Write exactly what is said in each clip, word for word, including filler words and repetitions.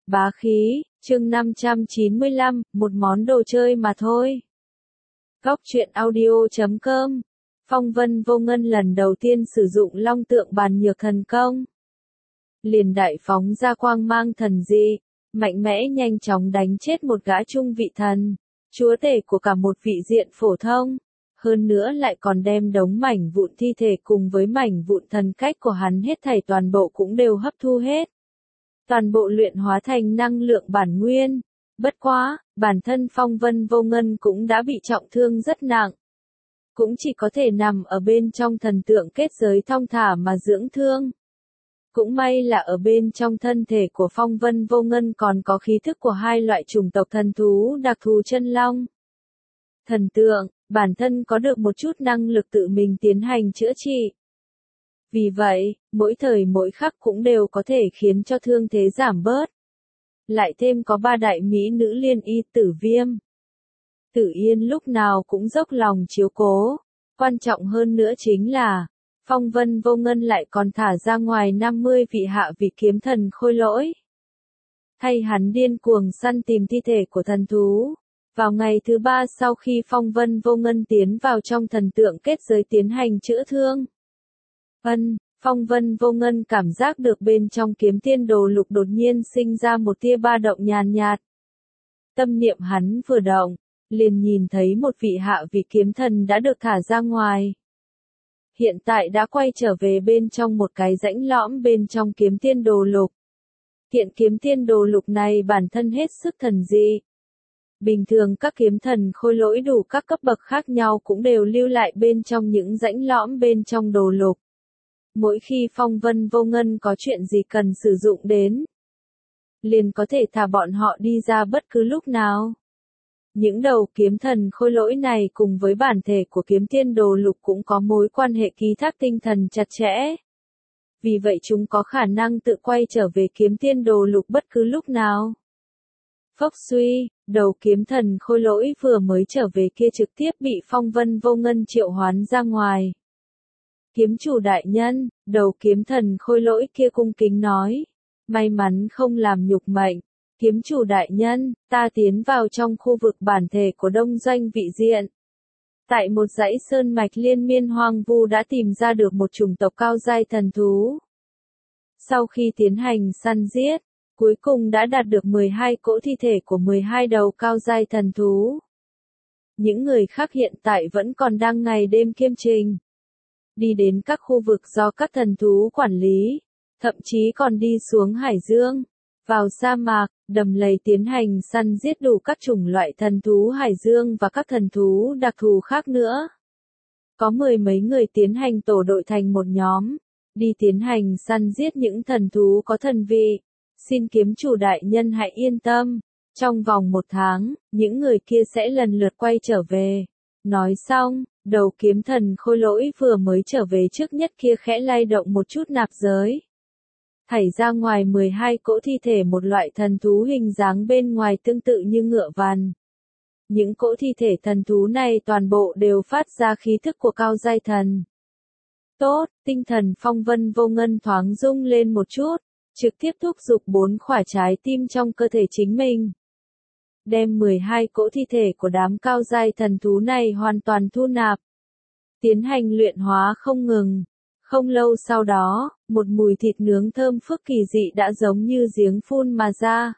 Bá khí, chương năm trăm chín mươi lăm, một món đồ chơi mà thôi. Góc truyện audio chấm com. Phong Vân Vô Ngân lần đầu tiên sử dụng long tượng bàn nhược thần công. Liền đại phóng ra quang mang thần dị, mạnh mẽ nhanh chóng đánh chết một gã trung vị thần, chúa tể của cả một vị diện phổ thông. Hơn nữa lại còn đem đống mảnh vụn thi thể cùng với mảnh vụn thần cách của hắn hết thảy toàn bộ cũng đều hấp thu hết. Toàn bộ luyện hóa thành năng lượng bản nguyên. Bất quá, bản thân Phong Vân Vô Ngân cũng đã bị trọng thương rất nặng. Cũng chỉ có thể nằm ở bên trong thần tượng kết giới thong thả mà dưỡng thương. Cũng may là ở bên trong thân thể của Phong Vân Vô Ngân còn có khí thức của hai loại chủng tộc thần thú đặc thù chân long. Thần tượng, bản thân có được một chút năng lực tự mình tiến hành chữa trị. Vì vậy, mỗi thời mỗi khắc cũng đều có thể khiến cho thương thế giảm bớt. Lại thêm có ba đại mỹ nữ liên y Tử Viêm. Tử Yên lúc nào cũng dốc lòng chiếu cố. Quan trọng hơn nữa chính là, Phong Vân Vô Ngân lại còn thả ra ngoài năm mươi vị hạ vị kiếm thần khôi lỗi. Thay hắn điên cuồng săn tìm thi thể của thần thú. Vào ngày thứ ba sau khi Phong Vân Vô Ngân tiến vào trong thần tượng kết giới tiến hành chữa thương. Ân, Phong Vân Vô Ngân cảm giác được bên trong kiếm tiên đồ lục đột nhiên sinh ra một tia ba động nhàn nhạt. Tâm niệm hắn vừa động, liền nhìn thấy một vị hạ vị kiếm thần đã được thả ra ngoài. Hiện tại đã quay trở về bên trong một cái rãnh lõm bên trong kiếm tiên đồ lục. Hiện kiếm tiên đồ lục này bản thân hết sức thần dị. Bình thường các kiếm thần khôi lỗi đủ các cấp bậc khác nhau cũng đều lưu lại bên trong những rãnh lõm bên trong đồ lục. Mỗi khi Phong Vân Vô Ngân có chuyện gì cần sử dụng đến, liền có thể thả bọn họ đi ra bất cứ lúc nào. Những đầu kiếm thần khôi lỗi này cùng với bản thể của kiếm tiên đồ lục cũng có mối quan hệ ký thác tinh thần chặt chẽ. Vì vậy chúng có khả năng tự quay trở về kiếm tiên đồ lục bất cứ lúc nào. Phốc suy, đầu kiếm thần khôi lỗi vừa mới trở về kia trực tiếp bị Phong Vân Vô Ngân triệu hoán ra ngoài. Kiếm chủ đại nhân, đầu kiếm thần khôi lỗi kia cung kính nói. May mắn không làm nhục mệnh. Kiếm chủ đại nhân, ta tiến vào trong khu vực bản thể của đông doanh vị diện. Tại một dãy sơn mạch liên miên hoang vu đã tìm ra được một chủng tộc cao giai thần thú. Sau khi tiến hành săn giết, cuối cùng đã đạt được mười hai cỗ thi thể của mười hai đầu cao giai thần thú. Những người khác hiện tại vẫn còn đang ngày đêm kiêm trình. Đi đến các khu vực do các thần thú quản lý, thậm chí còn đi xuống hải dương, vào sa mạc, đầm lầy tiến hành săn giết đủ các chủng loại thần thú hải dương và các thần thú đặc thù khác nữa. Có mười mấy người tiến hành tổ đội thành một nhóm, đi tiến hành săn giết những thần thú có thần vị. Xin kiếm chủ đại nhân hãy yên tâm, trong vòng một tháng, những người kia sẽ lần lượt quay trở về. Nói xong, đầu kiếm thần khôi lỗi vừa mới trở về trước nhất kia khẽ lay động một chút nạp giới. Thảy ra ngoài mười hai cỗ thi thể một loại thần thú hình dáng bên ngoài tương tự như ngựa vằn. Những cỗ thi thể thần thú này toàn bộ đều phát ra khí thức của cao giai thần. Tốt, tinh thần Phong Vân Vô Ngân thoáng rung lên một chút, trực tiếp thúc giục bốn khỏa trái tim trong cơ thể chính mình. Đem mười hai cỗ thi thể của đám cao giai thần thú này hoàn toàn thu nạp. Tiến hành luyện hóa không ngừng. Không lâu sau đó, một mùi thịt nướng thơm phức kỳ dị đã giống như giếng phun mà ra.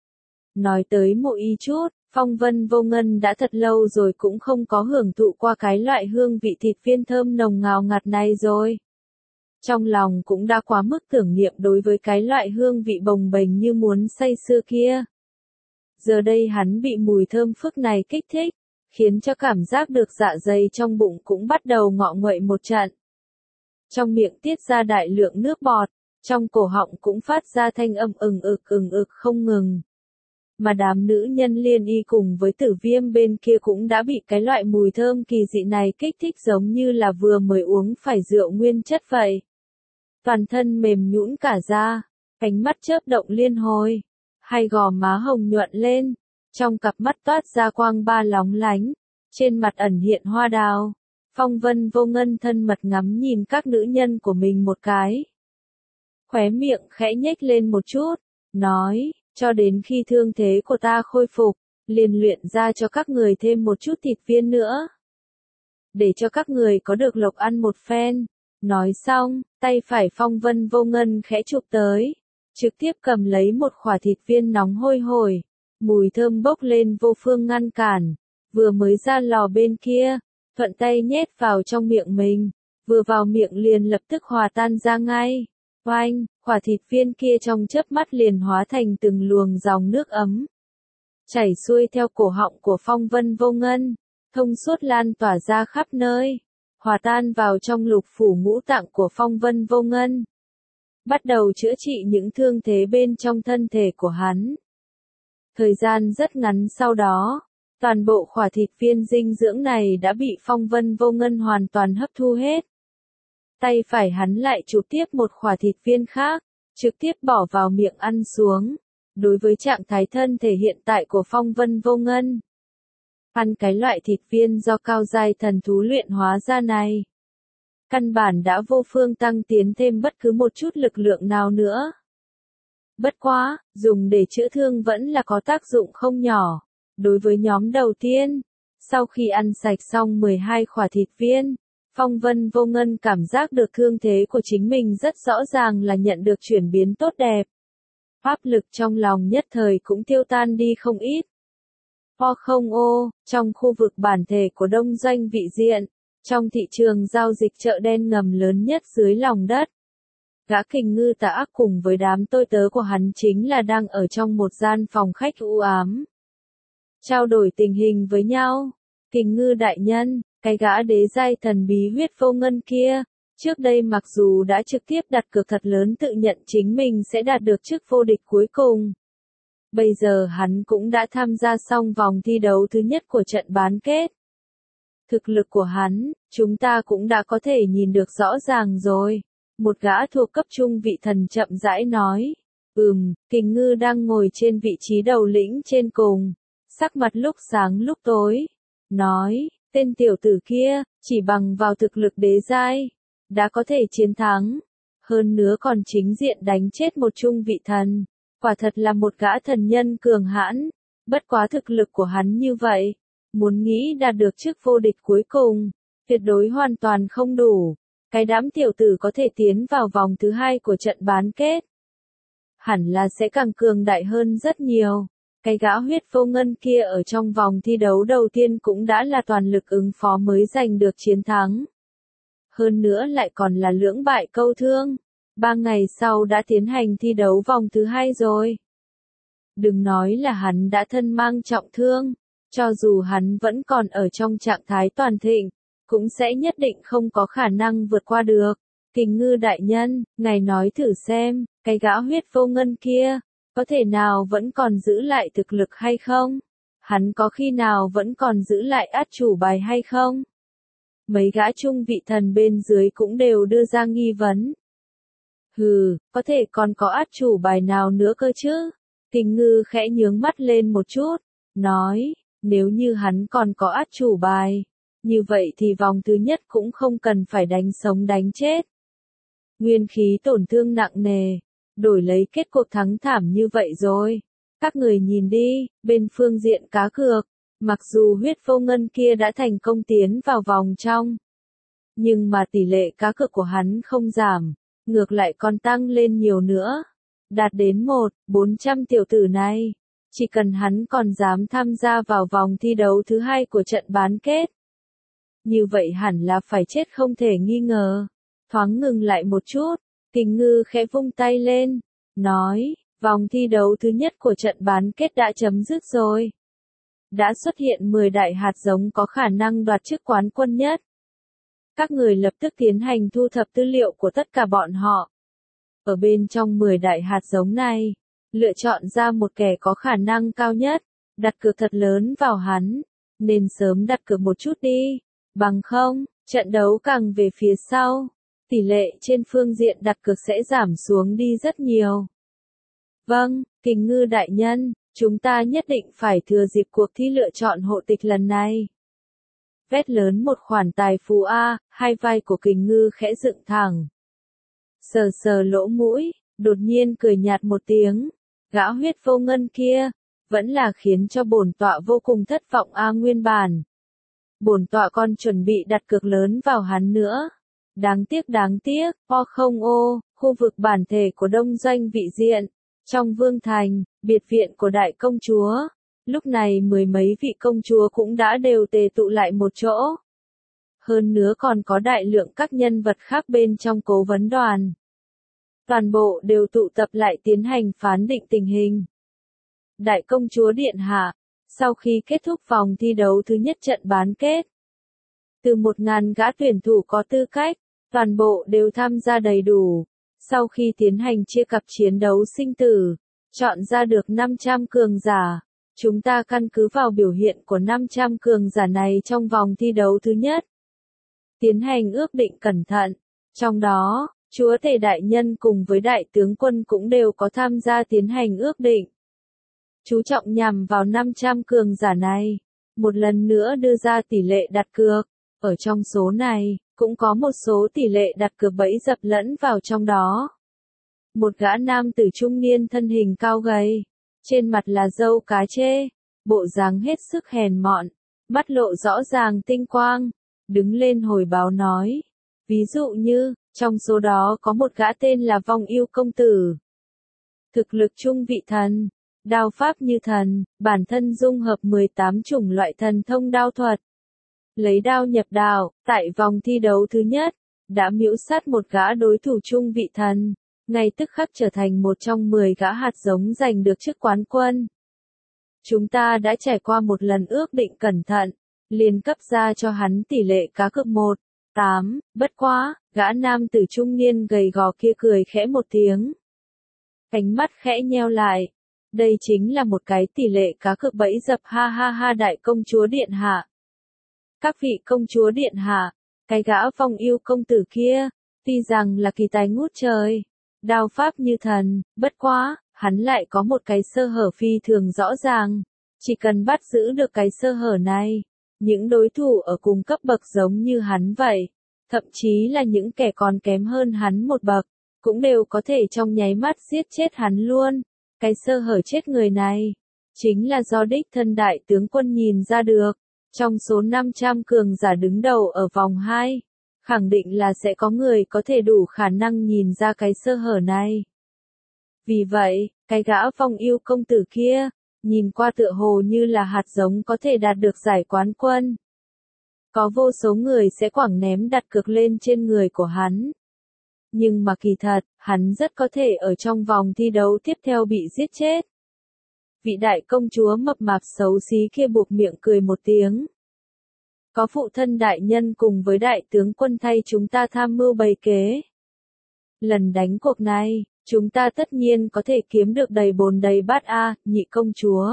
Nói tới một ý chút, Phong Vân Vô Ngân đã thật lâu rồi cũng không có hưởng thụ qua cái loại hương vị thịt viên thơm nồng ngào ngạt này rồi. Trong lòng cũng đã quá mức tưởng niệm đối với cái loại hương vị bồng bềnh như muốn say sưa kia. Giờ đây hắn bị mùi thơm phức này kích thích, khiến cho cảm giác được dạ dày trong bụng cũng bắt đầu ngọ nguậy một trận. Trong miệng tiết ra đại lượng nước bọt, trong cổ họng cũng phát ra thanh âm ừng ực ừng ực không ngừng. Mà đám nữ nhân liên y cùng với Tử Viêm bên kia cũng đã bị cái loại mùi thơm kỳ dị này kích thích giống như là vừa mới uống phải rượu nguyên chất vậy. Toàn thân mềm nhũn cả ra, ánh mắt chớp động liên hồi, hai gò má hồng nhuận lên, trong cặp mắt toát ra quang ba lóng lánh, trên mặt ẩn hiện hoa đào. Phong Vân Vô Ngân thân mật ngắm nhìn các nữ nhân của mình một cái. Khóe miệng khẽ nhếch lên một chút, nói, cho đến khi thương thế của ta khôi phục, liền luyện ra cho các người thêm một chút thịt viên nữa. Để cho các người có được lộc ăn một phen. Nói xong, tay phải Phong Vân Vô Ngân khẽ chụp tới, trực tiếp cầm lấy một khỏa thịt viên nóng hôi hổi, mùi thơm bốc lên vô phương ngăn cản, vừa mới ra lò bên kia, thuận tay nhét vào trong miệng mình, vừa vào miệng liền lập tức hòa tan ra ngay. Oanh, khỏa thịt viên kia trong chớp mắt liền hóa thành từng luồng dòng nước ấm, chảy xuôi theo cổ họng của Phong Vân Vô Ngân, thông suốt lan tỏa ra khắp nơi, hòa tan vào trong lục phủ ngũ tạng của Phong Vân Vô Ngân, bắt đầu chữa trị những thương thế bên trong thân thể của hắn. Thời gian rất ngắn sau đó, toàn bộ khỏa thịt viên dinh dưỡng này đã bị Phong Vân Vô Ngân hoàn toàn hấp thu hết. Tay phải hắn lại chụp tiếp một khỏa thịt viên khác, trực tiếp bỏ vào miệng ăn xuống. Đối với trạng thái thân thể hiện tại của Phong Vân Vô Ngân, ăn cái loại thịt viên do cao giai thần thú luyện hóa ra này, căn bản đã vô phương tăng tiến thêm bất cứ một chút lực lượng nào nữa. Bất quá, dùng để chữa thương vẫn là có tác dụng không nhỏ. Đối với nhóm đầu tiên, sau khi ăn sạch xong mười hai khỏa thịt viên, Phong Vân Vô Ngân cảm giác được thương thế của chính mình rất rõ ràng là nhận được chuyển biến tốt đẹp. Áp lực trong lòng nhất thời cũng tiêu tan đi không ít. Ho không ô, trong khu vực bản thể của đông doanh vị diện, trong thị trường giao dịch chợ đen ngầm lớn nhất dưới lòng đất, gã Kình Ngư Tà Ác cùng với đám tôi tớ của hắn chính là đang ở trong một gian phòng khách u ám, trao đổi tình hình với nhau. Kình Ngư đại nhân, cái gã đế giai thần bí huyết vô ngân kia, trước đây mặc dù đã trực tiếp đặt cược thật lớn tự nhận chính mình sẽ đạt được chức vô địch cuối cùng. Bây giờ hắn cũng đã tham gia xong vòng thi đấu thứ nhất của trận bán kết. Thực lực của hắn, chúng ta cũng đã có thể nhìn được rõ ràng rồi. Một gã thuộc cấp trung vị thần chậm rãi nói. Ừm, Kình Ngư đang ngồi trên vị trí đầu lĩnh trên cùng, sắc mặt lúc sáng lúc tối. Nói, tên tiểu tử kia, chỉ bằng vào thực lực đế giai, đã có thể chiến thắng. Hơn nữa còn chính diện đánh chết một trung vị thần. Quả thật là một gã thần nhân cường hãn. Bất quá thực lực của hắn như vậy, muốn nghĩ đạt được chức vô địch cuối cùng, tuyệt đối hoàn toàn không đủ. Cái đám tiểu tử có thể tiến vào vòng thứ hai của trận bán kết, hẳn là sẽ càng cường đại hơn rất nhiều. Cái gã huyết vô ngân kia ở trong vòng thi đấu đầu tiên cũng đã là toàn lực ứng phó mới giành được chiến thắng. Hơn nữa lại còn là lưỡng bại câu thương. Ba ngày sau đã tiến hành thi đấu vòng thứ hai rồi. Đừng nói là hắn đã thân mang trọng thương, cho dù hắn vẫn còn ở trong trạng thái toàn thịnh, cũng sẽ nhất định không có khả năng vượt qua được. Kình Ngư đại nhân, ngài nói thử xem, cái gã huyết vô ngân kia, có thể nào vẫn còn giữ lại thực lực hay không? Hắn có khi nào vẫn còn giữ lại át chủ bài hay không? Mấy gã trung vị thần bên dưới cũng đều đưa ra nghi vấn. Hừ, có thể còn có át chủ bài nào nữa cơ chứ? Kình Ngư khẽ nhướng mắt lên một chút, nói, nếu như hắn còn có át chủ bài, như vậy thì vòng thứ nhất cũng không cần phải đánh sống đánh chết. Nguyên khí tổn thương nặng nề, đổi lấy kết cuộc thắng thảm như vậy rồi. Các người nhìn đi, bên phương diện cá cược, mặc dù huyết vô ngân kia đã thành công tiến vào vòng trong, nhưng mà tỷ lệ cá cược của hắn không giảm, ngược lại còn tăng lên nhiều nữa, đạt đến một bốn trăm tiểu tử này. Chỉ cần hắn còn dám tham gia vào vòng thi đấu thứ hai của trận bán kết, như vậy hẳn là phải chết không thể nghi ngờ. Thoáng ngừng lại một chút, Kình Ngư khẽ vung tay lên, nói, vòng thi đấu thứ nhất của trận bán kết đã chấm dứt rồi. Đã xuất hiện mười đại hạt giống có khả năng đoạt chức quán quân nhất. Các người lập tức tiến hành thu thập tư liệu của tất cả bọn họ. Ở bên trong mười đại hạt giống này, lựa chọn ra một kẻ có khả năng cao nhất, đặt cược thật lớn vào hắn, nên sớm đặt cược một chút đi, bằng không, trận đấu càng về phía sau, tỷ lệ trên phương diện đặt cược sẽ giảm xuống đi rất nhiều. Vâng, Kình Ngư đại nhân, chúng ta nhất định phải thừa dịp cuộc thi lựa chọn hộ tịch lần này. Vét lớn một khoản tài phú A, hai vai của Kình Ngư khẽ dựng thẳng. Sờ sờ lỗ mũi, đột nhiên cười nhạt một tiếng. Gã huyết vô ngân kia, vẫn là khiến cho bổn tọa vô cùng thất vọng a nguyên bản. Bổn tọa còn chuẩn bị đặt cược lớn vào hắn nữa. Đáng tiếc đáng tiếc, o không ô, khu vực bản thể của đông doanh vị diện, trong vương thành, biệt viện của đại công chúa. Lúc này mười mấy vị công chúa cũng đã đều tề tụ lại một chỗ. Hơn nữa còn có đại lượng các nhân vật khác bên trong cố vấn đoàn. Toàn bộ đều tụ tập lại tiến hành phán định tình hình. Đại công chúa Điện Hạ, sau khi kết thúc vòng thi đấu thứ nhất trận bán kết, từ một ngàn gã tuyển thủ có tư cách, toàn bộ đều tham gia đầy đủ. Sau khi tiến hành chia cặp chiến đấu sinh tử, chọn ra được năm trăm cường giả. Chúng ta căn cứ vào biểu hiện của năm trăm cường giả này trong vòng thi đấu thứ nhất, tiến hành ước định cẩn thận. Trong đó, chúa tể đại nhân cùng với đại tướng quân cũng đều có tham gia tiến hành ước định. Chú trọng nhằm vào năm trăm cường giả này, một lần nữa đưa ra tỷ lệ đặt cược. Ở trong số này, cũng có một số tỷ lệ đặt cược bẫy dập lẫn vào trong đó. Một gã nam tử trung niên thân hình cao gầy, trên mặt là râu cá chê, bộ dáng hết sức hèn mọn, mắt lộ rõ ràng tinh quang, đứng lên hồi báo nói. Ví dụ như, trong số đó có một gã tên là Vong Yêu Công Tử. Thực lực trung vị thần, đao pháp như thần, bản thân dung hợp mười tám chủng loại thần thông đao thuật. Lấy đao nhập đao, tại vòng thi đấu thứ nhất, đã miễu sát một gã đối thủ trung vị thần, ngay tức khắc trở thành một trong mười gã hạt giống giành được chức quán quân. Chúng ta đã trải qua một lần ước định cẩn thận, liền cấp ra cho hắn tỷ lệ cá cược một, tám, bất quá, gã nam tử trung niên gầy gò kia cười khẽ một tiếng. Cánh mắt khẽ nheo lại, đây chính là một cái tỷ lệ cá cược bẫy dập ha ha ha đại công chúa Điện Hạ. Các vị công chúa Điện Hạ, cái gã Vong Yêu Công Tử kia, tuy rằng là kỳ tài ngút trời, đao pháp như thần, bất quá, hắn lại có một cái sơ hở phi thường rõ ràng. Chỉ cần bắt giữ được cái sơ hở này, những đối thủ ở cùng cấp bậc giống như hắn vậy, thậm chí là những kẻ còn kém hơn hắn một bậc, cũng đều có thể trong nháy mắt giết chết hắn luôn. Cái sơ hở chết người này, chính là do đích thân đại tướng quân nhìn ra được. Trong số năm trăm cường giả đứng đầu ở vòng hai, khẳng định là sẽ có người có thể đủ khả năng nhìn ra cái sơ hở này. Vì vậy, cái gã Vong Yêu Công Tử kia, nhìn qua tựa hồ như là hạt giống có thể đạt được giải quán quân. Có vô số người sẽ quẳng ném đặt cược lên trên người của hắn. Nhưng mà kỳ thật, hắn rất có thể ở trong vòng thi đấu tiếp theo bị giết chết. Vị đại công chúa mập mạp xấu xí kia buộc miệng cười một tiếng. Có phụ thân đại nhân cùng với đại tướng quân thay chúng ta tham mưu bày kế. Lần đánh cuộc này, chúng ta tất nhiên có thể kiếm được đầy bồn đầy bát a, nhị công chúa.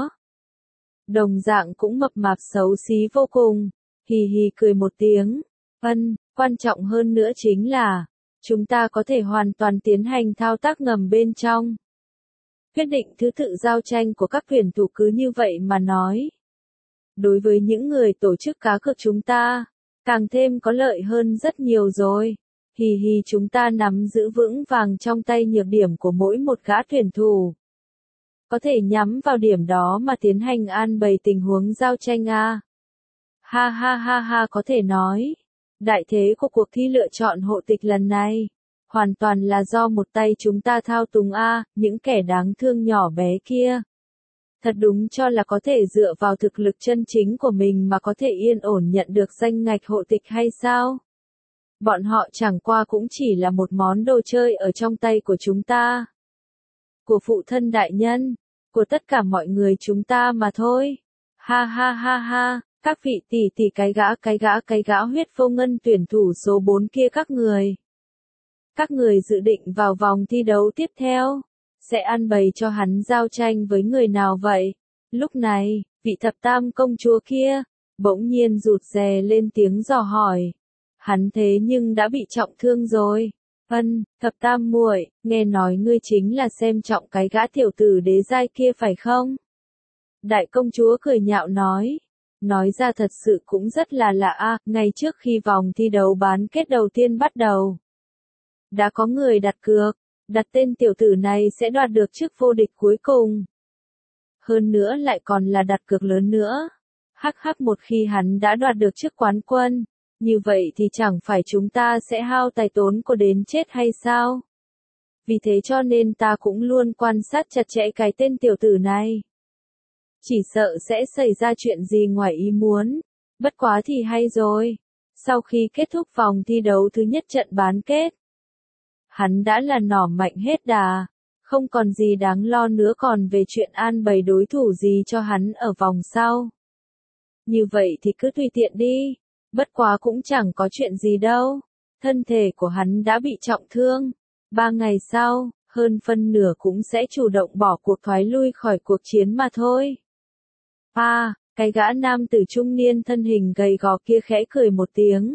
Đồng dạng cũng mập mạp xấu xí vô cùng, hì hì cười một tiếng. Ân, quan trọng hơn nữa chính là, chúng ta có thể hoàn toàn tiến hành thao tác ngầm bên trong. Quyết định thứ tự giao tranh của các tuyển thủ cứ như vậy mà nói. Đối với những người tổ chức cá cược chúng ta, càng thêm có lợi hơn rất nhiều rồi. Hì hì chúng ta nắm giữ vững vàng trong tay nhược điểm của mỗi một gã tuyển thủ. Có thể nhắm vào điểm đó mà tiến hành an bày tình huống giao tranh a. Ha ha ha ha có thể nói, đại thế của cuộc thi lựa chọn hộ tịch lần này, hoàn toàn là do một tay chúng ta thao túng a, những kẻ đáng thương nhỏ bé kia. Thật đúng cho là có thể dựa vào thực lực chân chính của mình mà có thể yên ổn nhận được danh ngạch hộ tịch hay sao? Bọn họ chẳng qua cũng chỉ là một món đồ chơi ở trong tay của chúng ta. Của phụ thân đại nhân, của tất cả mọi người chúng ta mà thôi. Ha ha ha ha, các vị tỷ tỷ cái gã cái gã cái gã huyết vô ngân tuyển thủ số bốn kia các người. Các người dự định vào vòng thi đấu tiếp theo, sẽ ăn bày cho hắn giao tranh với người nào vậy? Lúc này, vị thập tam công chúa kia, bỗng nhiên rụt rè lên tiếng dò hỏi. Hắn thế nhưng đã bị trọng thương rồi. Ân, thập tam muội, nghe nói ngươi chính là xem trọng cái gã tiểu tử đế giai kia phải không? Đại công chúa cười nhạo nói. Nói ra thật sự cũng rất là lạ a, ngay trước khi vòng thi đấu bán kết đầu tiên bắt đầu. Đã có người đặt cược, đặt tên tiểu tử này sẽ đoạt được chức vô địch cuối cùng. Hơn nữa lại còn là đặt cược lớn nữa. Hắc hắc, một khi hắn đã đoạt được chức quán quân, như vậy thì chẳng phải chúng ta sẽ hao tài tốn của đến chết hay sao? Vì thế cho nên ta cũng luôn quan sát chặt chẽ cái tên tiểu tử này. Chỉ sợ sẽ xảy ra chuyện gì ngoài ý muốn. Bất quá thì hay rồi. Sau khi kết thúc vòng thi đấu thứ nhất trận bán kết, hắn đã là nỏ mạnh hết đà. Không còn gì đáng lo nữa còn về chuyện an bày đối thủ gì cho hắn ở vòng sau. Như vậy thì cứ tùy tiện đi. Bất quá cũng chẳng có chuyện gì đâu. Thân thể của hắn đã bị trọng thương. Ba ngày sau, hơn phân nửa cũng sẽ chủ động bỏ cuộc thoái lui khỏi cuộc chiến mà thôi. À, cái gã nam tử trung niên thân hình gầy gò kia khẽ cười một tiếng.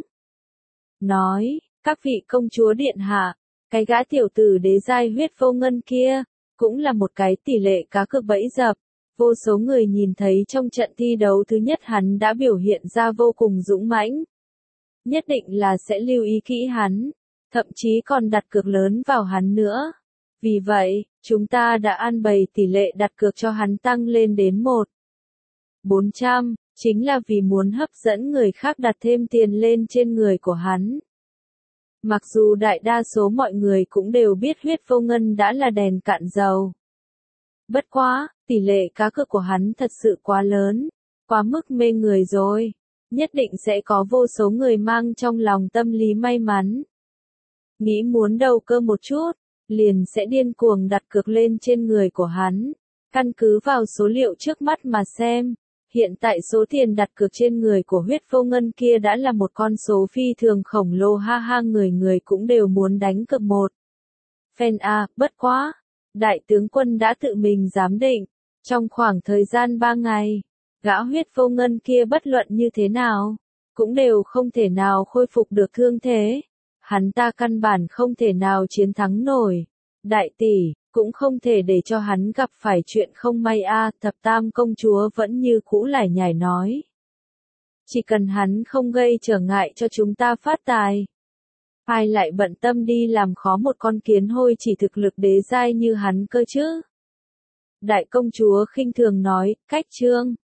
Nói, các vị công chúa điện hạ, cái gã tiểu tử đế giai huyết vô ngân kia, cũng là một cái tỷ lệ cá cược bẫy dập. Vô số người nhìn thấy trong trận thi đấu thứ nhất hắn đã biểu hiện ra vô cùng dũng mãnh. Nhất định là sẽ lưu ý kỹ hắn, thậm chí còn đặt cược lớn vào hắn nữa. Vì vậy, chúng ta đã an bày tỷ lệ đặt cược cho hắn tăng lên đến một bốn trăm, chính là vì muốn hấp dẫn người khác đặt thêm tiền lên trên người của hắn. Mặc dù đại đa số mọi người cũng đều biết huyết vô ngân đã là đèn cạn dầu. Bất quá, tỷ lệ cá cược của hắn thật sự quá lớn, quá mức mê người rồi. Nhất định sẽ có vô số người mang trong lòng tâm lý may mắn. Nghĩ muốn đầu cơ một chút, liền sẽ điên cuồng đặt cược lên trên người của hắn. Căn cứ vào số liệu trước mắt mà xem, hiện tại số tiền đặt cược trên người của huyết vô ngân kia đã là một con số phi thường khổng lồ, ha ha, người người cũng đều muốn đánh cược một phen à. Bất quá, đại tướng quân đã tự mình giám định, trong khoảng thời gian ba ngày, gã huyết vô ngân kia bất luận như thế nào, cũng đều không thể nào khôi phục được thương thế. Hắn ta căn bản không thể nào chiến thắng nổi. Đại tỷ, cũng không thể để cho hắn gặp phải chuyện không may a. À, thập tam công chúa vẫn như cũ lải nhải nói. Chỉ cần hắn không gây trở ngại cho chúng ta phát tài, ai lại bận tâm đi làm khó một con kiến hôi chỉ thực lực đế giai như hắn cơ chứ? Đại công chúa khinh thường nói, cách trương.